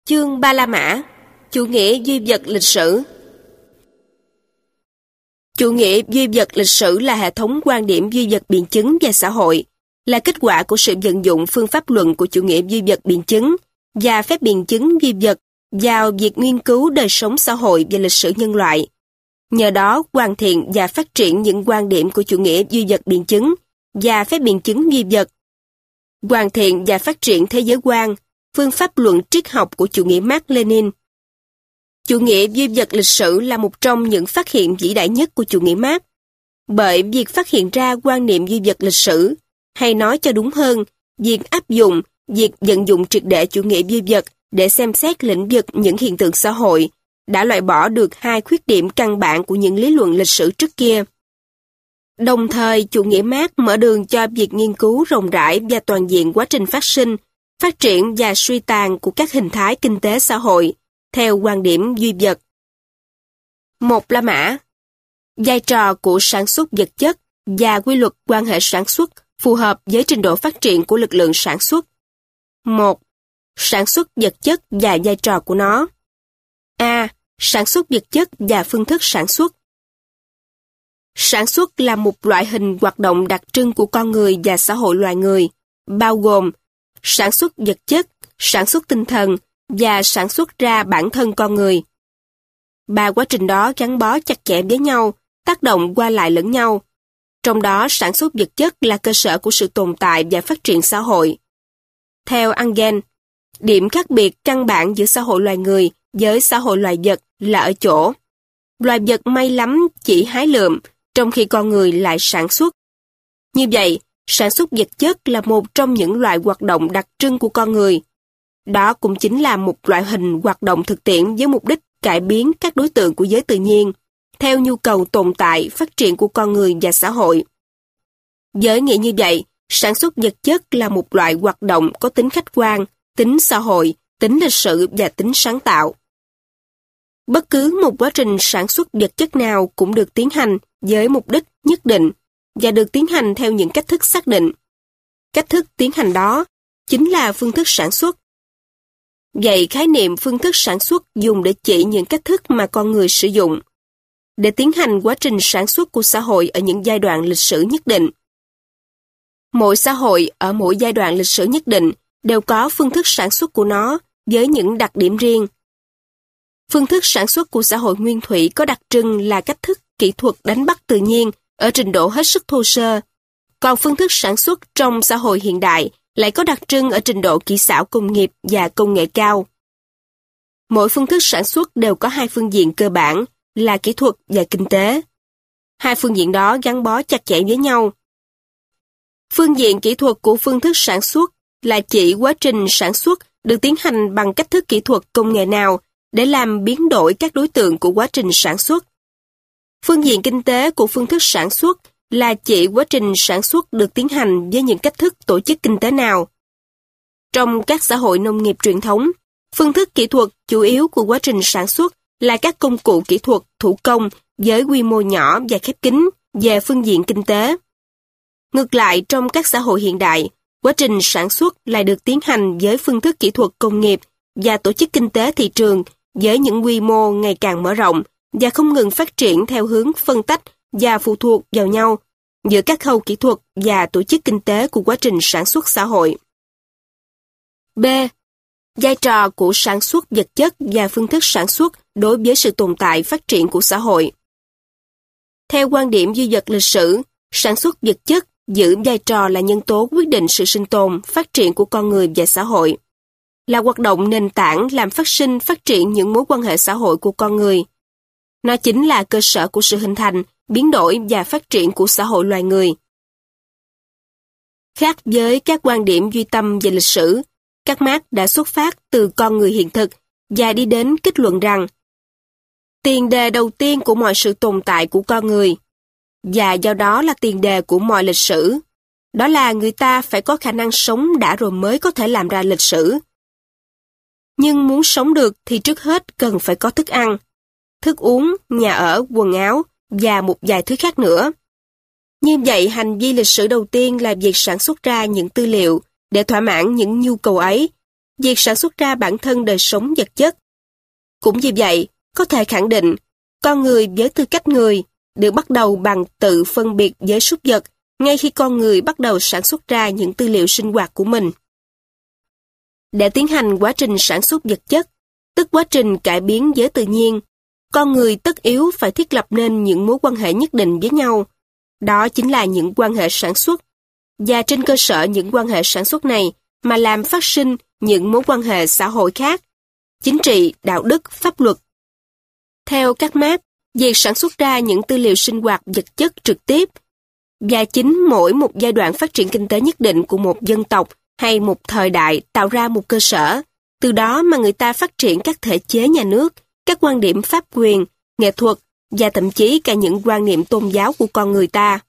Chương Ba La Mã, chủ nghĩa duy vật lịch sử. Chủ nghĩa duy vật lịch sử là hệ thống quan điểm duy vật biện chứng về xã hội, là kết quả của sự vận dụng phương pháp luận của chủ nghĩa duy vật biện chứng và phép biện chứng duy vật vào việc nghiên cứu đời sống xã hội và lịch sử nhân loại. Nhờ đó, hoàn thiện và phát triển những quan điểm của chủ nghĩa duy vật biện chứng và phép biện chứng duy vật. Hoàn thiện và phát triển thế giới quan, phương pháp luận triết học của chủ nghĩa Mác Lênin. Chủ nghĩa duy vật lịch sử là một trong những phát hiện vĩ đại nhất của chủ nghĩa Mác, bởi việc phát hiện ra quan niệm duy vật lịch sử, hay nói cho đúng hơn, việc vận dụng triệt để chủ nghĩa duy vật để xem xét lĩnh vực những hiện tượng xã hội, đã loại bỏ được hai khuyết điểm căn bản của những lý luận lịch sử trước kia. Đồng thời, chủ nghĩa Mác mở đường cho việc nghiên cứu rộng rãi và toàn diện quá trình phát sinh, phát triển và suy tàn của các hình thái kinh tế xã hội, theo quan điểm duy vật. 1. La Mã. Vai trò của sản xuất vật chất và quy luật quan hệ sản xuất phù hợp với trình độ phát triển của lực lượng sản xuất. 1. Sản xuất vật chất và vai trò của nó. A. Sản xuất vật chất và phương thức sản xuất. Sản xuất là một loại hình hoạt động đặc trưng của con người và xã hội loài người, bao gồm sản xuất vật chất, sản xuất tinh thần và sản xuất ra bản thân con người. Ba quá trình đó gắn bó chặt chẽ với nhau, tác động qua lại lẫn nhau. Trong đó, sản xuất vật chất là cơ sở của sự tồn tại và phát triển xã hội. Theo Engel, điểm khác biệt căn bản giữa xã hội loài người với xã hội loài vật là ở chỗ loài vật may lắm chỉ hái lượm, trong khi con người lại sản xuất. Như vậy, sản xuất vật chất là một trong những loại hoạt động đặc trưng của con người. Đó cũng chính là một loại hình hoạt động thực tiễn với mục đích cải biến các đối tượng của giới tự nhiên, theo nhu cầu tồn tại, phát triển của con người và xã hội. Với nghĩa như vậy, sản xuất vật chất là một loại hoạt động có tính khách quan, tính xã hội, tính lịch sử và tính sáng tạo. Bất cứ một quá trình sản xuất vật chất nào cũng được tiến hành với mục đích nhất định và được tiến hành theo những cách thức xác định. Cách thức tiến hành đó chính là phương thức sản xuất. Vậy khái niệm phương thức sản xuất dùng để chỉ những cách thức mà con người sử dụng để tiến hành quá trình sản xuất của xã hội ở những giai đoạn lịch sử nhất định. Mỗi xã hội ở mỗi giai đoạn lịch sử nhất định đều có phương thức sản xuất của nó với những đặc điểm riêng. Phương thức sản xuất của xã hội nguyên thủy có đặc trưng là cách thức kỹ thuật đánh bắt tự nhiên ở trình độ hết sức thô sơ, còn phương thức sản xuất trong xã hội hiện đại lại có đặc trưng ở trình độ kỹ xảo công nghiệp và công nghệ cao. Mỗi phương thức sản xuất đều có hai phương diện cơ bản là kỹ thuật và kinh tế. Hai phương diện đó gắn bó chặt chẽ với nhau. Phương diện kỹ thuật của phương thức sản xuất là chỉ quá trình sản xuất được tiến hành bằng cách thức kỹ thuật công nghệ nào để làm biến đổi các đối tượng của quá trình sản xuất. Phương diện kinh tế của phương thức sản xuất là chỉ quá trình sản xuất được tiến hành với những cách thức tổ chức kinh tế nào. Trong các xã hội nông nghiệp truyền thống, phương thức kỹ thuật chủ yếu của quá trình sản xuất là các công cụ kỹ thuật thủ công với quy mô nhỏ và khép kín về phương diện kinh tế. Ngược lại, trong các xã hội hiện đại, quá trình sản xuất lại được tiến hành với phương thức kỹ thuật công nghiệp và tổ chức kinh tế thị trường với những quy mô ngày càng mở rộng và không ngừng phát triển theo hướng phân tách và phụ thuộc vào nhau giữa các khâu kỹ thuật và tổ chức kinh tế của quá trình sản xuất xã hội. B. Vai trò của sản xuất vật chất và phương thức sản xuất đối với sự tồn tại phát triển của xã hội. Theo quan điểm duy vật lịch sử, sản xuất vật chất giữ vai trò là nhân tố quyết định sự sinh tồn, phát triển của con người và xã hội, là hoạt động nền tảng làm phát sinh, phát triển những mối quan hệ xã hội của con người. Nó chính là cơ sở của sự hình thành, biến đổi và phát triển của xã hội loài người. Khác với các quan điểm duy tâm về lịch sử, các Mác đã xuất phát từ con người hiện thực và đi đến kết luận rằng tiền đề đầu tiên của mọi sự tồn tại của con người, và do đó là tiền đề của mọi lịch sử, đó là người ta phải có khả năng sống đã rồi mới có thể làm ra lịch sử. Nhưng muốn sống được thì trước hết cần phải có thức ăn, thức uống, nhà ở, quần áo và một vài thứ khác nữa. Như vậy, hành vi lịch sử đầu tiên là việc sản xuất ra những tư liệu để thỏa mãn những nhu cầu ấy, việc sản xuất ra bản thân đời sống vật chất. Cũng vì vậy, có thể khẳng định, con người với tư cách người được bắt đầu bằng tự phân biệt với súc vật ngay khi con người bắt đầu sản xuất ra những tư liệu sinh hoạt của mình. Để tiến hành quá trình sản xuất vật chất, tức quá trình cải biến với tự nhiên, con người tất yếu phải thiết lập nên những mối quan hệ nhất định với nhau. Đó chính là những quan hệ sản xuất, và trên cơ sở những quan hệ sản xuất này mà làm phát sinh những mối quan hệ xã hội khác, chính trị, đạo đức, pháp luật. Theo các Marx, việc sản xuất ra những tư liệu sinh hoạt vật chất trực tiếp và chính mỗi một giai đoạn phát triển kinh tế nhất định của một dân tộc hay một thời đại tạo ra một cơ sở, từ đó mà người ta phát triển các thể chế nhà nước, các quan điểm pháp quyền, nghệ thuật và thậm chí cả những quan niệm tôn giáo của con người ta.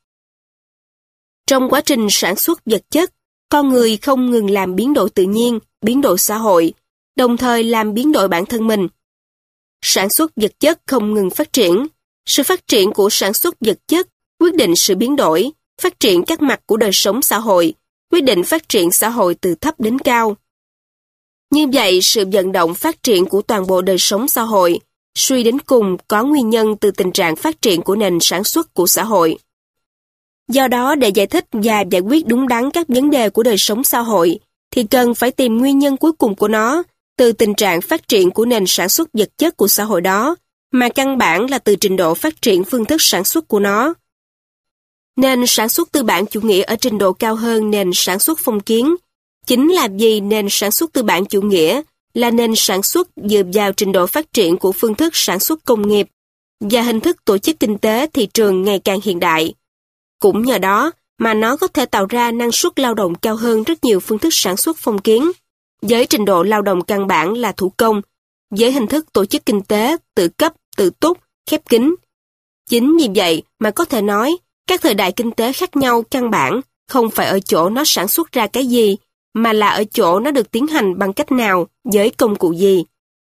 Trong quá trình sản xuất vật chất, con người không ngừng làm biến đổi tự nhiên, biến đổi xã hội, đồng thời làm biến đổi bản thân mình. Sản xuất vật chất không ngừng phát triển. Sự phát triển của sản xuất vật chất quyết định sự biến đổi, phát triển các mặt của đời sống xã hội, quyết định phát triển xã hội từ thấp đến cao. Như vậy, sự vận động phát triển của toàn bộ đời sống xã hội, suy đến cùng có nguyên nhân từ tình trạng phát triển của nền sản xuất của xã hội. Do đó, để giải thích và giải quyết đúng đắn các vấn đề của đời sống xã hội, thì cần phải tìm nguyên nhân cuối cùng của nó từ tình trạng phát triển của nền sản xuất vật chất của xã hội đó, mà căn bản là từ trình độ phát triển phương thức sản xuất của nó. Nền sản xuất tư bản chủ nghĩa ở trình độ cao hơn nền sản xuất phong kiến, chính là vì nền sản xuất tư bản chủ nghĩa là nền sản xuất dựa vào trình độ phát triển của phương thức sản xuất công nghiệp và hình thức tổ chức kinh tế thị trường ngày càng hiện đại. Cũng nhờ đó mà nó có thể tạo ra năng suất lao động cao hơn rất nhiều phương thức sản xuất phong kiến, với trình độ lao động căn bản là thủ công, với hình thức tổ chức kinh tế tự cấp, tự túc, khép kín. Chính vì vậy mà có thể nói, các thời đại kinh tế khác nhau căn bản không phải ở chỗ nó sản xuất ra cái gì, mà là ở chỗ nó được tiến hành bằng cách nào, với công cụ gì.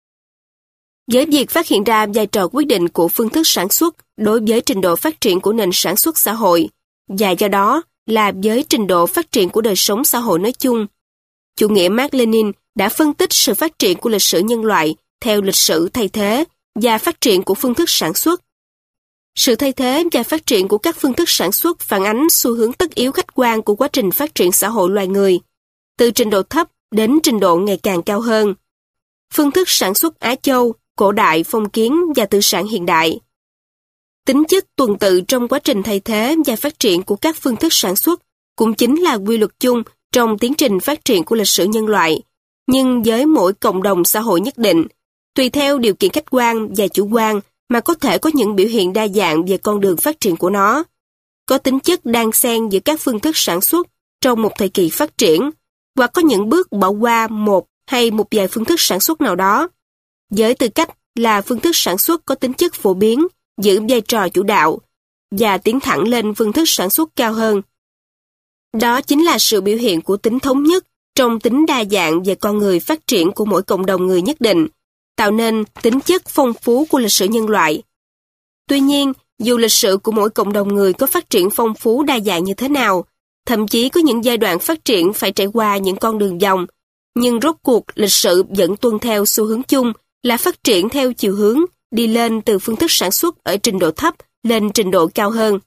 Với việc phát hiện ra vai trò quyết định của phương thức sản xuất đối với trình độ phát triển của nền sản xuất xã hội, và do đó là với trình độ phát triển của đời sống xã hội nói chung, chủ nghĩa Mác Lênin đã phân tích sự phát triển của lịch sử nhân loại theo lịch sử thay thế và phát triển của phương thức sản xuất. Sự thay thế và phát triển của các phương thức sản xuất phản ánh xu hướng tất yếu khách quan của quá trình phát triển xã hội loài người, từ trình độ thấp đến trình độ ngày càng cao hơn. Phương thức sản xuất Á Châu, cổ đại, phong kiến và tư sản hiện đại. Tính chất tuần tự trong quá trình thay thế và phát triển của các phương thức sản xuất cũng chính là quy luật chung trong tiến trình phát triển của lịch sử nhân loại, nhưng với mỗi cộng đồng xã hội nhất định, tùy theo điều kiện khách quan và chủ quan mà có thể có những biểu hiện đa dạng về con đường phát triển của nó. Có tính chất đan xen giữa các phương thức sản xuất trong một thời kỳ phát triển, hoặc có những bước bỏ qua một hay một vài phương thức sản xuất nào đó, với tư cách là phương thức sản xuất có tính chất phổ biến, giữ vai trò chủ đạo, và tiến thẳng lên phương thức sản xuất cao hơn. Đó chính là sự biểu hiện của tính thống nhất trong tính đa dạng về con người phát triển của mỗi cộng đồng người nhất định, tạo nên tính chất phong phú của lịch sử nhân loại. Tuy nhiên, dù lịch sử của mỗi cộng đồng người có phát triển phong phú đa dạng như thế nào, thậm chí có những giai đoạn phát triển phải trải qua những con đường vòng, nhưng rốt cuộc lịch sử vẫn tuân theo xu hướng chung là phát triển theo chiều hướng đi lên từ phương thức sản xuất ở trình độ thấp lên trình độ cao hơn.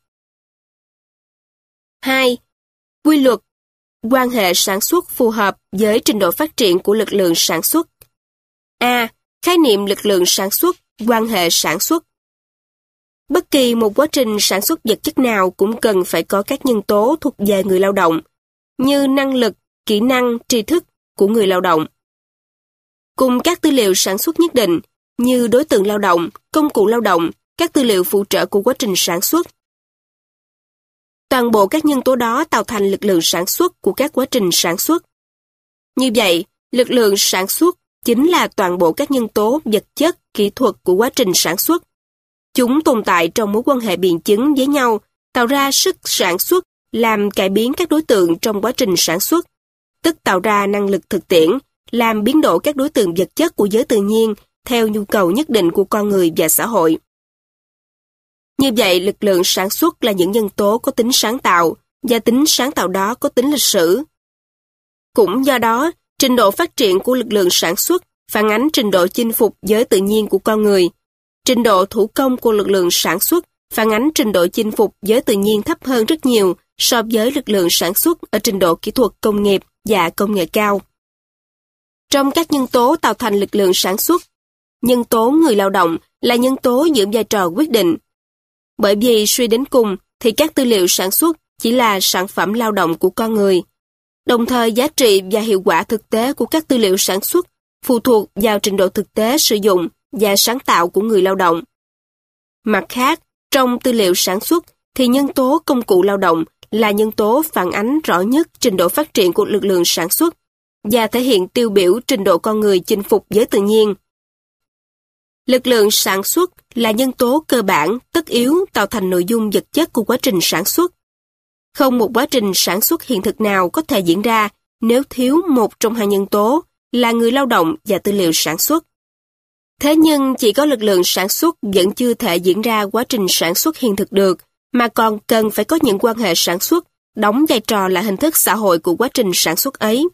2. Quy luật quan hệ sản xuất phù hợp với trình độ phát triển của lực lượng sản xuất. A. Khái niệm lực lượng sản xuất, quan hệ sản xuất. Bất kỳ một quá trình sản xuất vật chất nào cũng cần phải có các nhân tố thuộc về người lao động, như năng lực, kỹ năng, tri thức của người lao động. Cùng các tư liệu sản xuất nhất định, như đối tượng lao động, công cụ lao động, các tư liệu phụ trợ của quá trình sản xuất. Toàn bộ các nhân tố đó tạo thành lực lượng sản xuất của các quá trình sản xuất. Như vậy, lực lượng sản xuất chính là toàn bộ các nhân tố vật chất, kỹ thuật của quá trình sản xuất. Chúng tồn tại trong mối quan hệ biện chứng với nhau, tạo ra sức sản xuất, làm cải biến các đối tượng trong quá trình sản xuất, tức tạo ra năng lực thực tiễn, làm biến đổi các đối tượng vật chất của giới tự nhiên theo nhu cầu nhất định của con người và xã hội. Như vậy, lực lượng sản xuất là những nhân tố có tính sáng tạo, và tính sáng tạo đó có tính lịch sử. Cũng do đó, Trình độ phát triển của lực lượng sản xuất phản ánh trình độ chinh phục giới tự nhiên của con người. Trình độ thủ công của lực lượng sản xuất phản ánh trình độ chinh phục giới tự nhiên thấp hơn rất nhiều so với lực lượng sản xuất ở trình độ kỹ thuật công nghiệp và công nghệ cao. Trong các nhân tố tạo thành lực lượng sản xuất, nhân tố người lao động là nhân tố giữ vai trò quyết định. Bởi vì suy đến cùng thì các tư liệu sản xuất chỉ là sản phẩm lao động của con người. Đồng thời giá trị và hiệu quả thực tế của các tư liệu sản xuất phụ thuộc vào trình độ thực tế sử dụng và sáng tạo của người lao động. Mặt khác, trong tư liệu sản xuất thì nhân tố công cụ lao động là nhân tố phản ánh rõ nhất trình độ phát triển của lực lượng sản xuất và thể hiện tiêu biểu trình độ con người chinh phục giới tự nhiên. Lực lượng sản xuất là nhân tố cơ bản, tất yếu tạo thành nội dung vật chất của quá trình sản xuất. Không một quá trình sản xuất hiện thực nào có thể diễn ra nếu thiếu một trong hai nhân tố là người lao động và tư liệu sản xuất. Thế nhưng chỉ có lực lượng sản xuất vẫn chưa thể diễn ra quá trình sản xuất hiện thực được, mà còn cần phải có những quan hệ sản xuất đóng vai trò là hình thức xã hội của quá trình sản xuất ấy.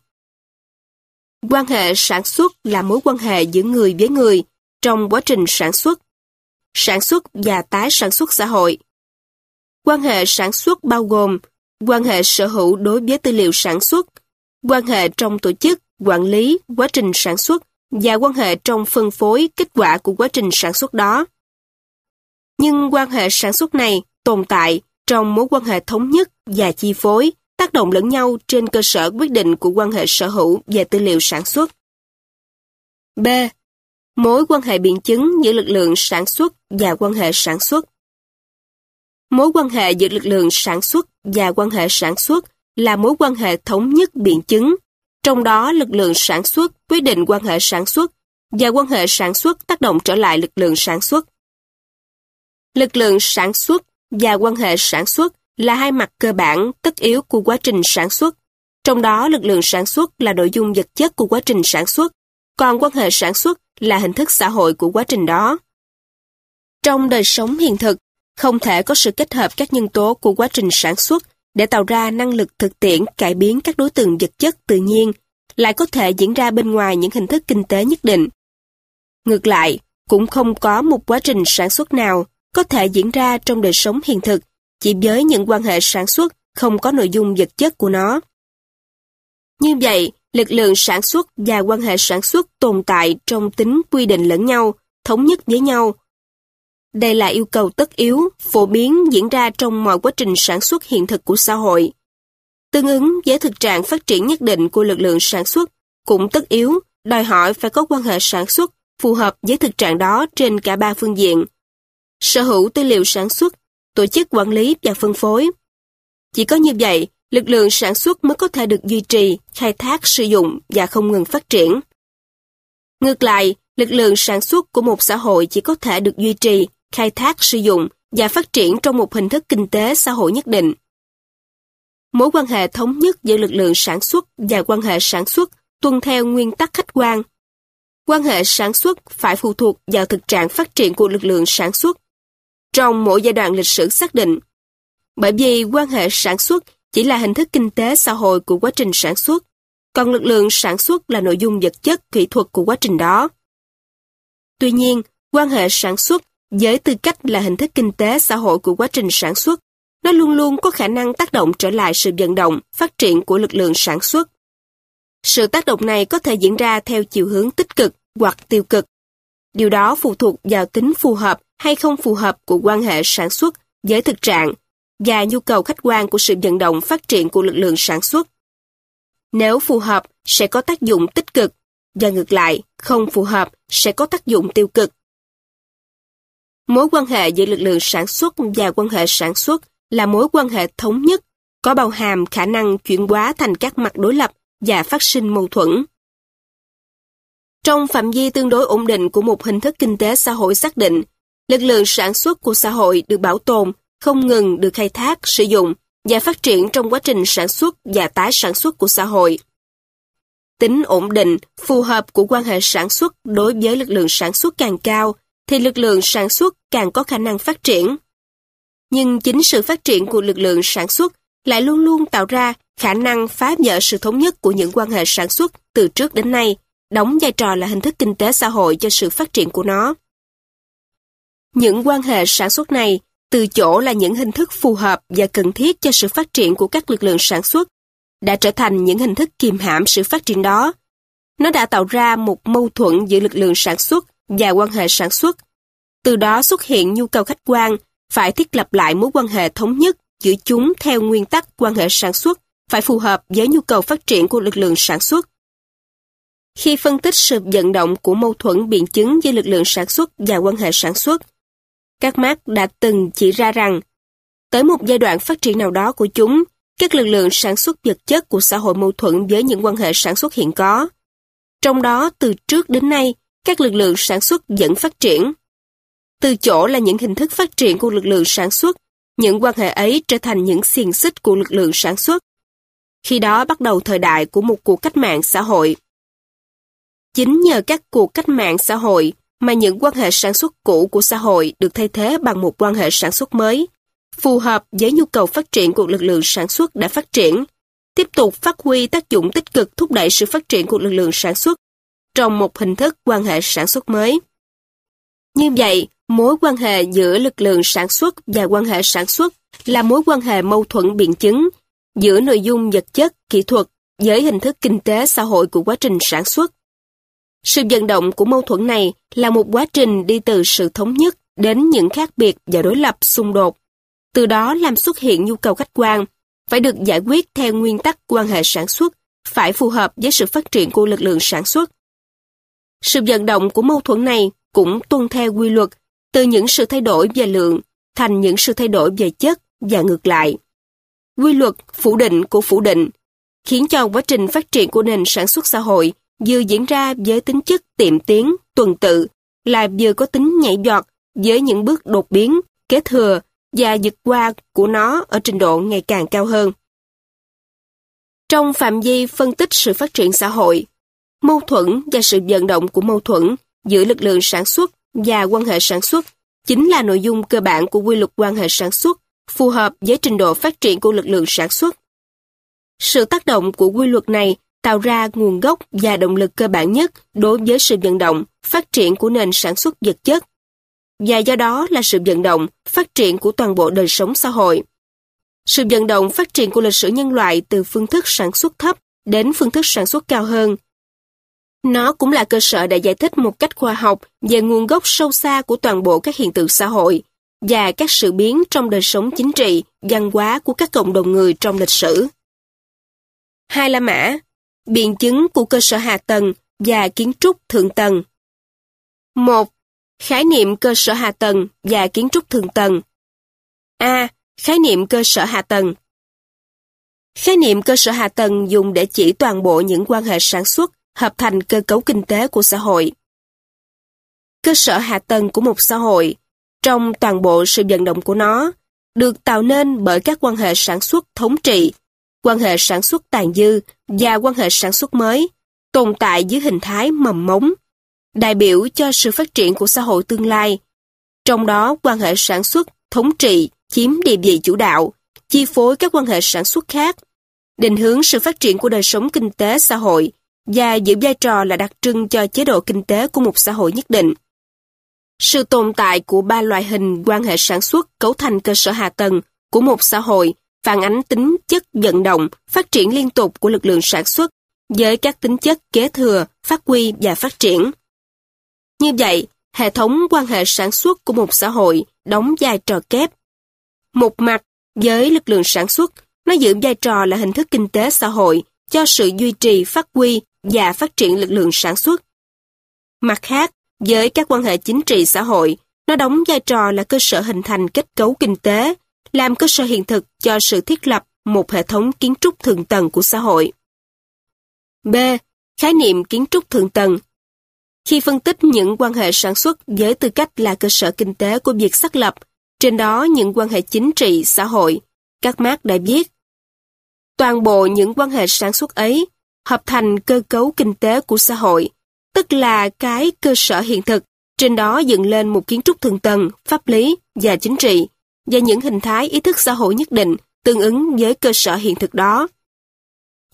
Quan hệ sản xuất là mối quan hệ giữa người với người trong quá trình sản xuất và tái sản xuất xã hội. Quan hệ sản xuất bao gồm quan hệ sở hữu đối với tư liệu sản xuất, quan hệ trong tổ chức, quản lý, quá trình sản xuất và quan hệ trong phân phối kết quả của quá trình sản xuất đó. Nhưng quan hệ sản xuất này tồn tại trong mối quan hệ thống nhất và chi phối, tác động lẫn nhau trên cơ sở quyết định của quan hệ sở hữu về tư liệu sản xuất. B. Mối quan hệ biện chứng giữa lực lượng sản xuất và quan hệ sản xuất. Mối quan hệ giữa lực lượng sản xuất và quan hệ sản xuất là mối quan hệ thống nhất biện chứng, trong đó lực lượng sản xuất quyết định quan hệ sản xuất và quan hệ sản xuất tác động trở lại lực lượng sản xuất. Lực lượng sản xuất và quan hệ sản xuất là hai mặt cơ bản tất yếu của quá trình sản xuất, trong đó lực lượng sản xuất là nội dung vật chất của quá trình sản xuất, còn quan hệ sản xuất là hình thức xã hội của quá trình đó. Trong đời sống hiện thực, không thể có sự kết hợp các nhân tố của quá trình sản xuất để tạo ra năng lực thực tiễn cải biến các đối tượng vật chất tự nhiên, lại có thể diễn ra bên ngoài những hình thức kinh tế nhất định. Ngược lại, cũng không có một quá trình sản xuất nào có thể diễn ra trong đời sống hiện thực chỉ với những quan hệ sản xuất không có nội dung vật chất của nó. Như vậy, lực lượng sản xuất và quan hệ sản xuất tồn tại trong tính quy định lẫn nhau, thống nhất với nhau. Đây là yêu cầu tất yếu, phổ biến diễn ra trong mọi quá trình sản xuất hiện thực của xã hội. Tương ứng với thực trạng phát triển nhất định của lực lượng sản xuất, cũng tất yếu, đòi hỏi phải có quan hệ sản xuất phù hợp với thực trạng đó trên cả ba phương diện. Sở hữu tư liệu sản xuất, tổ chức quản lý và phân phối. Chỉ có như vậy, lực lượng sản xuất mới có thể được duy trì, khai thác, sử dụng và không ngừng phát triển. Ngược lại, lực lượng sản xuất của một xã hội chỉ có thể được duy trì, khai thác, sử dụng và phát triển trong một hình thức kinh tế xã hội nhất định. Mối quan hệ thống nhất giữa lực lượng sản xuất và quan hệ sản xuất tuân theo nguyên tắc khách quan. Quan hệ sản xuất phải phụ thuộc vào thực trạng phát triển của lực lượng sản xuất trong mỗi giai đoạn lịch sử xác định. Bởi vì quan hệ sản xuất chỉ là hình thức kinh tế xã hội của quá trình sản xuất, còn lực lượng sản xuất là nội dung vật chất kỹ thuật của quá trình đó. Tuy nhiên, quan hệ sản xuất với tư cách là hình thức kinh tế xã hội của quá trình sản xuất, nó luôn luôn có khả năng tác động trở lại sự vận động, phát triển của lực lượng sản xuất. Sự tác động này có thể diễn ra theo chiều hướng tích cực hoặc tiêu cực. Điều đó phụ thuộc vào tính phù hợp hay không phù hợp của quan hệ sản xuất với thực trạng và nhu cầu khách quan của sự vận động phát triển của lực lượng sản xuất. Nếu phù hợp sẽ có tác dụng tích cực và ngược lại, không phù hợp sẽ có tác dụng tiêu cực. Mối quan hệ giữa lực lượng sản xuất và quan hệ sản xuất là mối quan hệ thống nhất, có bao hàm khả năng chuyển hóa thành các mặt đối lập và phát sinh mâu thuẫn. Trong phạm vi tương đối ổn định của một hình thức kinh tế xã hội xác định, lực lượng sản xuất của xã hội được bảo tồn, không ngừng được khai thác, sử dụng và phát triển trong quá trình sản xuất và tái sản xuất của xã hội. Tính ổn định, phù hợp của quan hệ sản xuất đối với lực lượng sản xuất càng cao, thì lực lượng sản xuất càng có khả năng phát triển. Nhưng chính sự phát triển của lực lượng sản xuất lại luôn luôn tạo ra khả năng phá vỡ sự thống nhất của những quan hệ sản xuất từ trước đến nay, đóng vai trò là hình thức kinh tế xã hội cho sự phát triển của nó. Những quan hệ sản xuất này, từ chỗ là những hình thức phù hợp và cần thiết cho sự phát triển của các lực lượng sản xuất, đã trở thành những hình thức kìm hãm sự phát triển đó. Nó đã tạo ra một mâu thuẫn giữa lực lượng sản xuất và quan hệ sản xuất. Từ đó xuất hiện nhu cầu khách quan phải thiết lập lại mối quan hệ thống nhất giữa chúng theo nguyên tắc quan hệ sản xuất phải phù hợp với nhu cầu phát triển của lực lượng sản xuất. Khi phân tích sự vận động của mâu thuẫn biện chứng giữa lực lượng sản xuất và quan hệ sản xuất, các Marx đã từng chỉ ra rằng, tới một giai đoạn phát triển nào đó của chúng, các lực lượng sản xuất vật chất của xã hội mâu thuẫn với những quan hệ sản xuất hiện có. Trong đó, từ trước đến nay, các lực lượng sản xuất vẫn phát triển. Từ chỗ là những hình thức phát triển của lực lượng sản xuất, những quan hệ ấy trở thành những xiềng xích của lực lượng sản xuất. Khi đó bắt đầu thời đại của một cuộc cách mạng xã hội. Chính nhờ các cuộc cách mạng xã hội mà những quan hệ sản xuất cũ của xã hội được thay thế bằng một quan hệ sản xuất mới, phù hợp với nhu cầu phát triển của lực lượng sản xuất đã phát triển, tiếp tục phát huy tác dụng tích cực thúc đẩy sự phát triển của lực lượng sản xuất trong một hình thức quan hệ sản xuất mới. Như vậy, mối quan hệ giữa lực lượng sản xuất và quan hệ sản xuất là mối quan hệ mâu thuẫn biện chứng giữa nội dung vật chất, kỹ thuật với hình thức kinh tế xã hội của quá trình sản xuất. Sự vận động của mâu thuẫn này là một quá trình đi từ sự thống nhất đến những khác biệt và đối lập xung đột. Từ đó làm xuất hiện nhu cầu khách quan, phải được giải quyết theo nguyên tắc quan hệ sản xuất, phải phù hợp với sự phát triển của lực lượng sản xuất. Sự vận động của mâu thuẫn này cũng tuân theo quy luật từ những sự thay đổi về lượng thành những sự thay đổi về chất và ngược lại. Quy luật phủ định của phủ định khiến cho quá trình phát triển của nền sản xuất xã hội vừa diễn ra với tính chất tiệm tiến, tuần tự, là vừa có tính nhảy vọt với những bước đột biến, kế thừa và vượt qua của nó ở trình độ ngày càng cao hơn. Trong phạm vi phân tích sự phát triển xã hội, mâu thuẫn và sự vận động của mâu thuẫn giữa lực lượng sản xuất và quan hệ sản xuất chính là nội dung cơ bản của quy luật quan hệ sản xuất phù hợp với trình độ phát triển của lực lượng sản xuất. Sự tác động của quy luật này tạo ra nguồn gốc và động lực cơ bản nhất đối với sự vận động, phát triển của nền sản xuất vật chất, và do đó là sự vận động, phát triển của toàn bộ đời sống xã hội. Sự vận động phát triển của lịch sử nhân loại từ phương thức sản xuất thấp đến phương thức sản xuất cao hơn. Nó cũng là cơ sở để giải thích một cách khoa học về nguồn gốc sâu xa của toàn bộ các hiện tượng xã hội và các sự biến trong đời sống chính trị, văn hóa của các cộng đồng người trong lịch sử. Hai La Mã, biện chứng của cơ sở hạ tầng và kiến trúc thượng tầng. 1. Khái niệm cơ sở hạ tầng và kiến trúc thượng tầng. A. Khái niệm cơ sở hạ tầng. Khái niệm cơ sở hạ tầng dùng để chỉ toàn bộ những quan hệ sản xuất hợp thành cơ cấu kinh tế của xã hội. Cơ sở hạ tầng của một xã hội, trong toàn bộ sự vận động của nó, được tạo nên bởi các quan hệ sản xuất thống trị, quan hệ sản xuất tàn dư và quan hệ sản xuất mới, tồn tại dưới hình thái mầm mống, đại biểu cho sự phát triển của xã hội tương lai. Trong đó, quan hệ sản xuất thống trị chiếm địa vị chủ đạo, chi phối các quan hệ sản xuất khác, định hướng sự phát triển của đời sống kinh tế xã hội và giữ vai trò là đặc trưng cho chế độ kinh tế của một xã hội nhất định. Sự tồn tại của ba loại hình quan hệ sản xuất cấu thành cơ sở hạ tầng của một xã hội phản ánh tính chất vận động, phát triển liên tục của lực lượng sản xuất với các tính chất kế thừa, phát huy và phát triển. Như vậy, hệ thống quan hệ sản xuất của một xã hội đóng vai trò kép. Một mặt, với lực lượng sản xuất, nó giữ vai trò là hình thức kinh tế xã hội cho sự duy trì, phát huy và phát triển lực lượng sản xuất. Mặt khác, với các quan hệ chính trị xã hội, nó đóng vai trò là cơ sở hình thành kết cấu kinh tế, làm cơ sở hiện thực cho sự thiết lập một hệ thống kiến trúc thượng tầng của xã hội. B. Khái niệm kiến trúc thượng tầng. Khi phân tích những quan hệ sản xuất với tư cách là cơ sở kinh tế của việc xác lập, trên đó những quan hệ chính trị, xã hội, các Marx đã viết. Toàn bộ những quan hệ sản xuất ấy hợp thành cơ cấu kinh tế của xã hội, tức là cái cơ sở hiện thực, trên đó dựng lên một kiến trúc thượng tầng, pháp lý và chính trị, và những hình thái ý thức xã hội nhất định tương ứng với cơ sở hiện thực đó.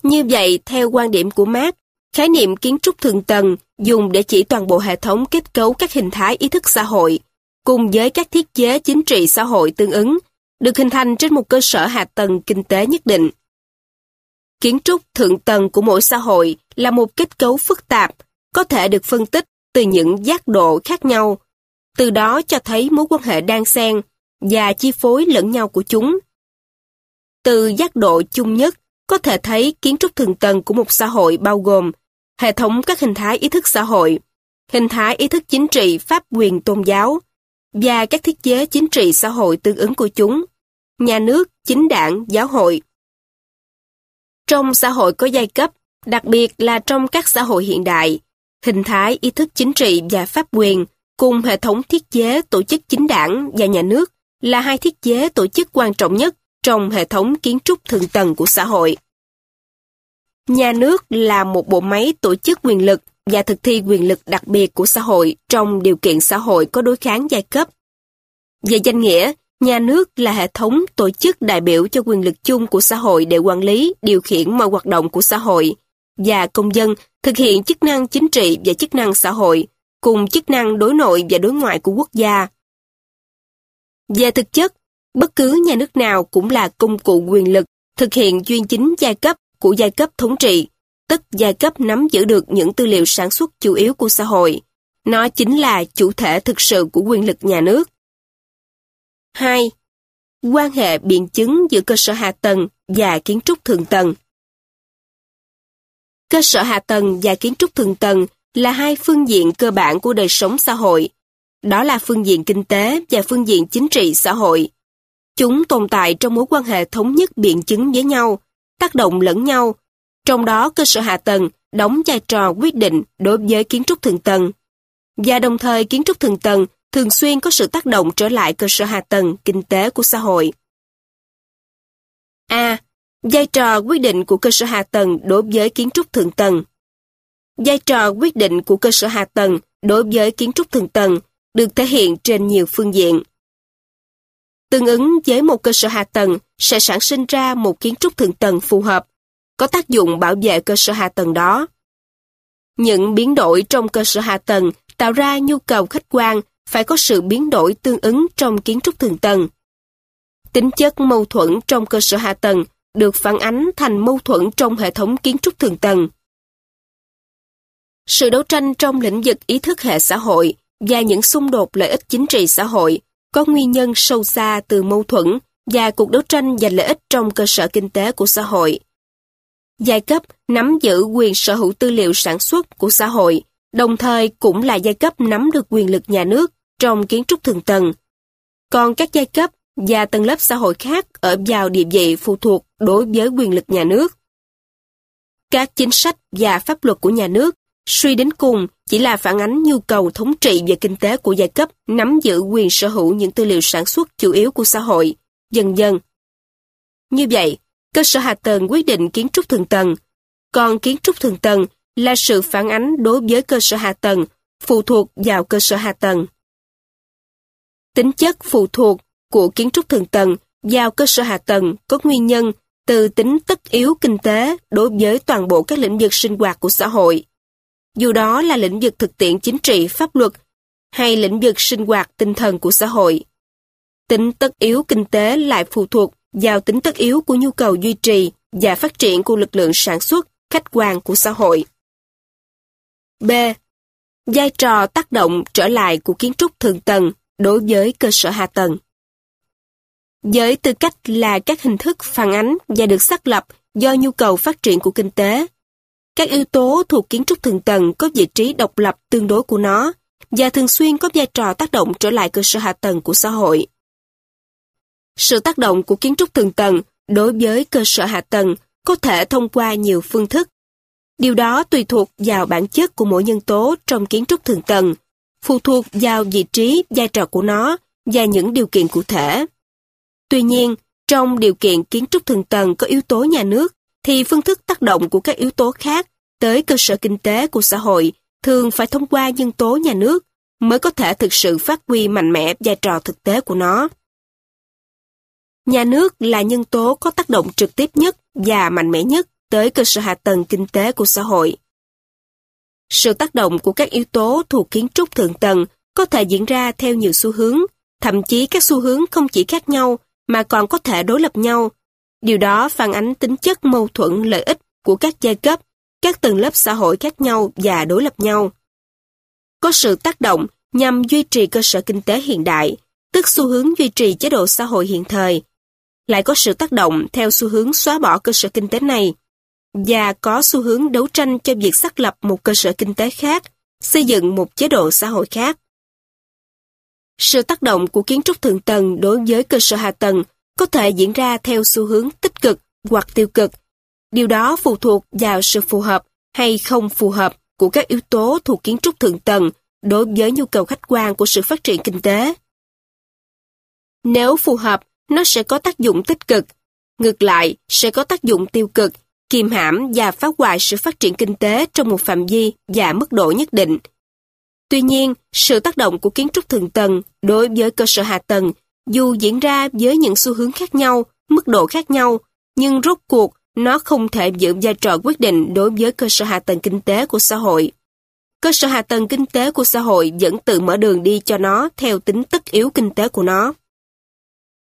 Như vậy, theo quan điểm của Marx, khái niệm kiến trúc thường tầng dùng để chỉ toàn bộ hệ thống kết cấu các hình thái ý thức xã hội, cùng với các thiết chế chính trị xã hội tương ứng, được hình thành trên một cơ sở hạ tầng kinh tế nhất định. Kiến trúc thượng tầng của mỗi xã hội là một kết cấu phức tạp, có thể được phân tích từ những giác độ khác nhau, từ đó cho thấy mối quan hệ đan xen và chi phối lẫn nhau của chúng. Từ giác độ chung nhất, có thể thấy kiến trúc thường tầng của một xã hội bao gồm hệ thống các hình thái ý thức xã hội, hình thái ý thức chính trị pháp quyền tôn giáo, và các thiết chế chính trị xã hội tương ứng của chúng, nhà nước, chính đảng, giáo hội. Trong xã hội có giai cấp, đặc biệt là trong các xã hội hiện đại, hình thái ý thức chính trị và pháp quyền cùng hệ thống thiết chế tổ chức chính đảng và nhà nước là hai thiết chế tổ chức quan trọng nhất trong hệ thống kiến trúc thượng tầng của xã hội. Nhà nước là một bộ máy tổ chức quyền lực và thực thi quyền lực đặc biệt của xã hội trong điều kiện xã hội có đối kháng giai cấp. Về danh nghĩa, nhà nước là hệ thống tổ chức đại biểu cho quyền lực chung của xã hội để quản lý, điều khiển mọi hoạt động của xã hội, và công dân thực hiện chức năng chính trị và chức năng xã hội, cùng chức năng đối nội và đối ngoại của quốc gia. Về thực chất, bất cứ nhà nước nào cũng là công cụ quyền lực thực hiện chuyên chính giai cấp của giai cấp thống trị, tức giai cấp nắm giữ được những tư liệu sản xuất chủ yếu của xã hội. Nó chính là chủ thể thực sự của quyền lực nhà nước. 2. Quan hệ biện chứng giữa cơ sở hạ tầng và kiến trúc thượng tầng. Cơ sở hạ tầng và kiến trúc thượng tầng là hai phương diện cơ bản của đời sống xã hội. Đó là phương diện kinh tế và phương diện chính trị xã hội. Chúng tồn tại trong mối quan hệ thống nhất biện chứng với nhau, tác động lẫn nhau. Trong đó cơ sở hạ tầng đóng vai trò quyết định đối với kiến trúc thượng tầng. Và đồng thời kiến trúc thượng tầng thường xuyên có sự tác động trở lại cơ sở hạ tầng kinh tế của xã hội. A. Vai trò quyết định của cơ sở hạ tầng đối với kiến trúc thượng tầng. Vai trò quyết định của cơ sở hạ tầng đối với kiến trúc thượng tầng được thể hiện trên nhiều phương diện. Tương ứng với một cơ sở hạ tầng sẽ sản sinh ra một kiến trúc thượng tầng phù hợp, có tác dụng bảo vệ cơ sở hạ tầng đó. Những biến đổi trong cơ sở hạ tầng tạo ra nhu cầu khách quan phải có sự biến đổi tương ứng trong kiến trúc thượng tầng. Tính chất mâu thuẫn trong cơ sở hạ tầng được phản ánh thành mâu thuẫn trong hệ thống kiến trúc thượng tầng. Sự đấu tranh trong lĩnh vực ý thức hệ xã hội và những xung đột lợi ích chính trị xã hội có nguyên nhân sâu xa từ mâu thuẫn và cuộc đấu tranh giành lợi ích trong cơ sở kinh tế của xã hội. Giai cấp nắm giữ quyền sở hữu tư liệu sản xuất của xã hội, đồng thời cũng là giai cấp nắm được quyền lực nhà nước trong kiến trúc thượng tầng. Còn các giai cấp và tầng lớp xã hội khác ở vào địa vị phụ thuộc đối với quyền lực nhà nước. Các chính sách và pháp luật của nhà nước suy đến cùng chỉ là phản ánh nhu cầu thống trị về kinh tế của giai cấp nắm giữ quyền sở hữu những tư liệu sản xuất chủ yếu của xã hội, dần dần. Như vậy, cơ sở hạ tầng quyết định kiến trúc thượng tầng, còn kiến trúc thượng tầng là sự phản ánh đối với cơ sở hạ tầng, phụ thuộc vào cơ sở hạ tầng. Tính chất phụ thuộc của kiến trúc thượng tầng vào cơ sở hạ tầng có nguyên nhân từ tính tất yếu kinh tế đối với toàn bộ các lĩnh vực sinh hoạt của xã hội. Dù đó là lĩnh vực thực tiễn chính trị pháp luật hay lĩnh vực sinh hoạt tinh thần của xã hội. Tính tất yếu kinh tế lại phụ thuộc vào tính tất yếu của nhu cầu duy trì và phát triển của lực lượng sản xuất khách quan của xã hội. B. Vai trò tác động trở lại của kiến trúc thượng tầng đối với cơ sở hạ tầng. Với tư cách là các hình thức phản ánh và được xác lập do nhu cầu phát triển của kinh tế, các yếu tố thuộc kiến trúc thượng tầng có vị trí độc lập tương đối của nó và thường xuyên có vai trò tác động trở lại cơ sở hạ tầng của xã hội. Sự tác động của kiến trúc thượng tầng đối với cơ sở hạ tầng có thể thông qua nhiều phương thức. Điều đó tùy thuộc vào bản chất của mỗi nhân tố trong kiến trúc thượng tầng, phụ thuộc vào vị trí, vai trò của nó và những điều kiện cụ thể. Tuy nhiên, trong điều kiện kiến trúc thượng tầng có yếu tố nhà nước, thì phương thức tác động của các yếu tố khác tới cơ sở kinh tế của xã hội thường phải thông qua nhân tố nhà nước mới có thể thực sự phát huy mạnh mẽ vai trò thực tế của nó. Nhà nước là nhân tố có tác động trực tiếp nhất và mạnh mẽ nhất tới cơ sở hạ tầng kinh tế của xã hội. Sự tác động của các yếu tố thuộc kiến trúc thượng tầng có thể diễn ra theo nhiều xu hướng, thậm chí các xu hướng không chỉ khác nhau mà còn có thể đối lập nhau. Điều đó phản ánh tính chất mâu thuẫn lợi ích của các giai cấp, các tầng lớp xã hội khác nhau và đối lập nhau. Có sự tác động nhằm duy trì cơ sở kinh tế hiện đại, tức xu hướng duy trì chế độ xã hội hiện thời. Lại có sự tác động theo xu hướng xóa bỏ cơ sở kinh tế này, và có xu hướng đấu tranh cho việc xác lập một cơ sở kinh tế khác, xây dựng một chế độ xã hội khác. Sự tác động của kiến trúc thượng tầng đối với cơ sở hạ tầng có thể diễn ra theo xu hướng tích cực hoặc tiêu cực. Điều đó phụ thuộc vào sự phù hợp hay không phù hợp của các yếu tố thuộc kiến trúc thượng tầng đối với nhu cầu khách quan của sự phát triển kinh tế. Nếu phù hợp, nó sẽ có tác dụng tích cực. Ngược lại, sẽ có tác dụng tiêu cực, kìm hãm và phá hoại sự phát triển kinh tế trong một phạm vi và mức độ nhất định. Tuy nhiên, sự tác động của kiến trúc thượng tầng đối với cơ sở hạ tầng, dù diễn ra với những xu hướng khác nhau, mức độ khác nhau, nhưng rốt cuộc nó không thể giữ vai trò quyết định đối với cơ sở hạ tầng kinh tế của xã hội. Cơ sở hạ tầng kinh tế của xã hội vẫn tự mở đường đi cho nó theo tính tất yếu kinh tế của nó.